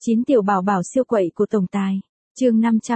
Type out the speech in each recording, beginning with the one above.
9 tiểu bảo bảo siêu quậy của tổng tài. Chương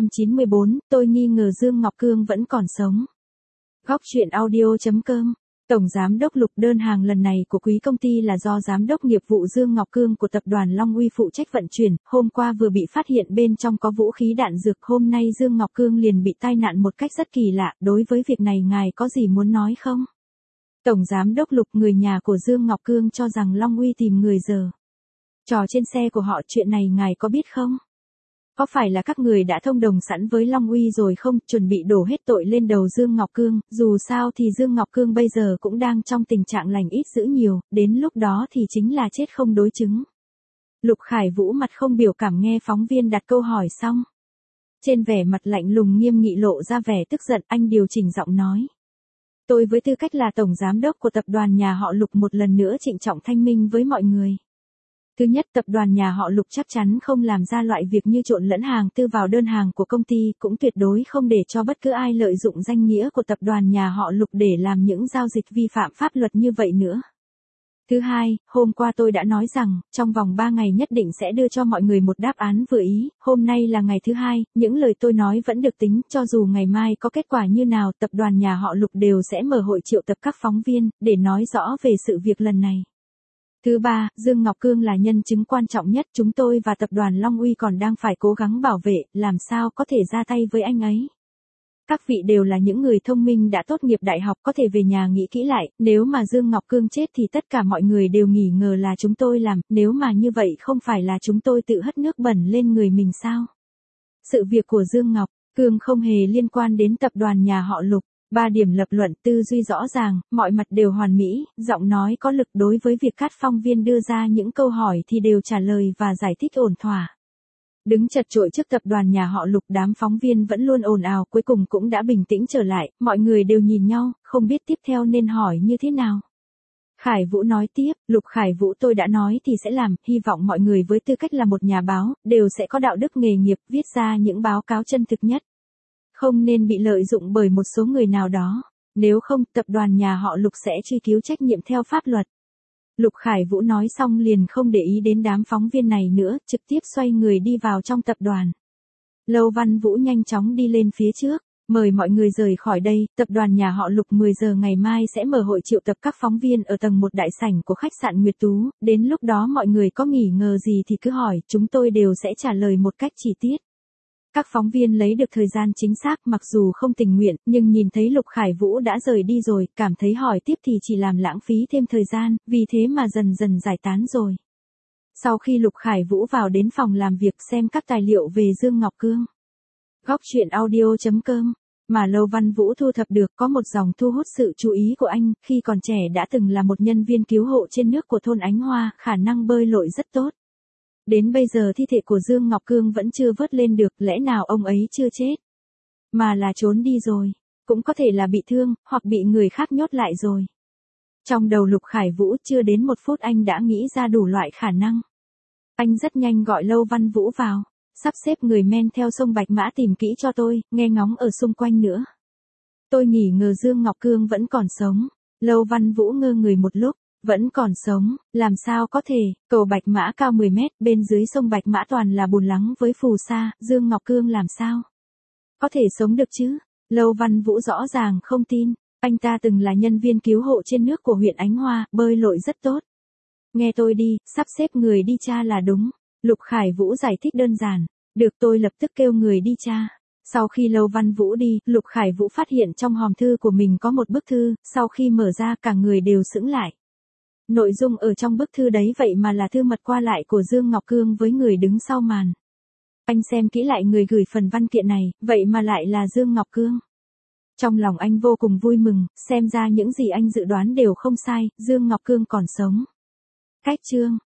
594, tôi nghi ngờ Dương Ngọc Cương vẫn còn sống. Góc truyện audio.com. Tổng giám đốc Lục, đơn hàng lần này của quý công ty là do giám đốc nghiệp vụ Dương Ngọc Cương của tập đoàn Long Uy phụ trách vận chuyển, hôm qua vừa bị phát hiện bên trong có vũ khí đạn dược, hôm nay Dương Ngọc Cương liền bị tai nạn một cách rất kỳ lạ, đối với việc này ngài có gì muốn nói không? Tổng giám đốc Lục, người nhà của Dương Ngọc Cương cho rằng Long Uy tìm người giờ trò trên xe của họ, chuyện này ngài có biết không? Có phải là các người đã thông đồng sẵn với Long Uy rồi không, chuẩn bị đổ hết tội lên đầu Dương Ngọc Cương, dù sao thì Dương Ngọc Cương bây giờ cũng đang trong tình trạng lành ít dữ nhiều, đến lúc đó thì chính là chết không đối chứng. Lục Khải Vũ mặt không biểu cảm nghe phóng viên đặt câu hỏi xong. Trên vẻ mặt lạnh lùng nghiêm nghị lộ ra vẻ tức giận, anh điều chỉnh giọng nói. Tôi với tư cách là tổng giám đốc của tập đoàn nhà họ Lục một lần nữa trịnh trọng thanh minh với mọi người. Thứ nhất, tập đoàn nhà họ Lục chắc chắn không làm ra loại việc như trộn lẫn hàng tư vào đơn hàng của công ty, cũng tuyệt đối không để cho bất cứ ai lợi dụng danh nghĩa của tập đoàn nhà họ Lục để làm những giao dịch vi phạm pháp luật như vậy nữa. Thứ hai, hôm qua tôi đã nói rằng, trong vòng 3 ngày nhất định sẽ đưa cho mọi người một đáp án vừa ý, hôm nay là ngày thứ hai, những lời tôi nói vẫn được tính, cho dù ngày mai có kết quả như nào, tập đoàn nhà họ Lục đều sẽ mở hội triệu tập các phóng viên, để nói rõ về sự việc lần này. Thứ ba, Dương Ngọc Cương là nhân chứng quan trọng nhất, chúng tôi và tập đoàn Long Uy còn đang phải cố gắng bảo vệ, làm sao có thể ra tay với anh ấy. Các vị đều là những người thông minh đã tốt nghiệp đại học, có thể về nhà nghĩ kỹ lại, nếu mà Dương Ngọc Cương chết thì tất cả mọi người đều nghi ngờ là chúng tôi làm, nếu mà như vậy không phải là chúng tôi tự hất nước bẩn lên người mình sao? Sự việc của Dương Ngọc Cương không hề liên quan đến tập đoàn nhà họ Lục. 3 điểm lập luận, tư duy rõ ràng, mọi mặt đều hoàn mỹ, giọng nói có lực, đối với việc các phóng viên đưa ra những câu hỏi thì đều trả lời và giải thích ổn thỏa. Đứng chật chội trước tập đoàn nhà họ Lục, đám phóng viên vẫn luôn ồn ào, cuối cùng cũng đã bình tĩnh trở lại, mọi người đều nhìn nhau, không biết tiếp theo nên hỏi như thế nào. Khải Vũ nói tiếp, Lục Khải Vũ, tôi đã nói thì sẽ làm, hy vọng mọi người với tư cách là một nhà báo, đều sẽ có đạo đức nghề nghiệp, viết ra những báo cáo chân thực nhất. Không nên bị lợi dụng bởi một số người nào đó, nếu không, tập đoàn nhà họ Lục sẽ truy cứu trách nhiệm theo pháp luật. Lục Khải Vũ nói xong liền không để ý đến đám phóng viên này nữa, trực tiếp xoay người đi vào trong tập đoàn. Lâu Văn Vũ nhanh chóng đi lên phía trước, mời mọi người rời khỏi đây, tập đoàn nhà họ Lục 10 giờ ngày mai sẽ mở hội triệu tập các phóng viên ở tầng 1 đại sảnh của khách sạn Nguyệt Tú, đến lúc đó mọi người có nghi ngờ gì thì cứ hỏi, chúng tôi đều sẽ trả lời một cách chi tiết. Các phóng viên lấy được thời gian chính xác, mặc dù không tình nguyện, nhưng nhìn thấy Lục Khải Vũ đã rời đi rồi, cảm thấy hỏi tiếp thì chỉ làm lãng phí thêm thời gian, vì thế mà dần dần giải tán rồi. Sau khi Lục Khải Vũ vào đến phòng làm việc xem các tài liệu về Dương Ngọc Cương. Góc truyện audio.com. Mà Lâu Văn Vũ thu thập được có một dòng thu hút sự chú ý của anh, khi còn trẻ đã từng là một nhân viên cứu hộ trên nước của thôn Ánh Hoa, khả năng bơi lội rất tốt. Đến bây giờ thi thể của Dương Ngọc Cương vẫn chưa vớt lên được, lẽ nào ông ấy chưa chết, mà là trốn đi rồi, cũng có thể là bị thương, hoặc bị người khác nhốt lại rồi. Trong đầu Lục Khải Vũ chưa đến 1 phút anh đã nghĩ ra đủ loại khả năng. Anh rất nhanh gọi Lâu Văn Vũ vào, sắp xếp người men theo sông Bạch Mã tìm kỹ cho tôi, nghe ngóng ở xung quanh nữa. Tôi nghi ngờ Dương Ngọc Cương vẫn còn sống. Lâu Văn Vũ ngơ người một lúc. Vẫn còn sống, làm sao có thể, cầu Bạch Mã cao 10 mét, bên dưới sông Bạch Mã toàn là bùn lắng với phù sa, Dương Ngọc Cương làm sao có thể sống được chứ? Lâu Văn Vũ rõ ràng không tin, anh ta từng là nhân viên cứu hộ trên nước của huyện Ánh Hoa, bơi lội rất tốt. Nghe tôi đi, sắp xếp người đi tra là đúng. Lục Khải Vũ giải thích đơn giản, được, tôi lập tức kêu người đi tra. Sau khi Lâu Văn Vũ đi, Lục Khải Vũ phát hiện trong hòm thư của mình có một bức thư, sau khi mở ra cả người đều sững lại. Nội dung ở trong bức thư đấy vậy mà là thư mật qua lại của Dương Ngọc Cương với người đứng sau màn. Anh xem kỹ lại người gửi phần văn kiện này, vậy mà lại là Dương Ngọc Cương. Trong lòng anh vô cùng vui mừng, xem ra những gì anh dự đoán đều không sai, Dương Ngọc Cương còn sống. Cách chương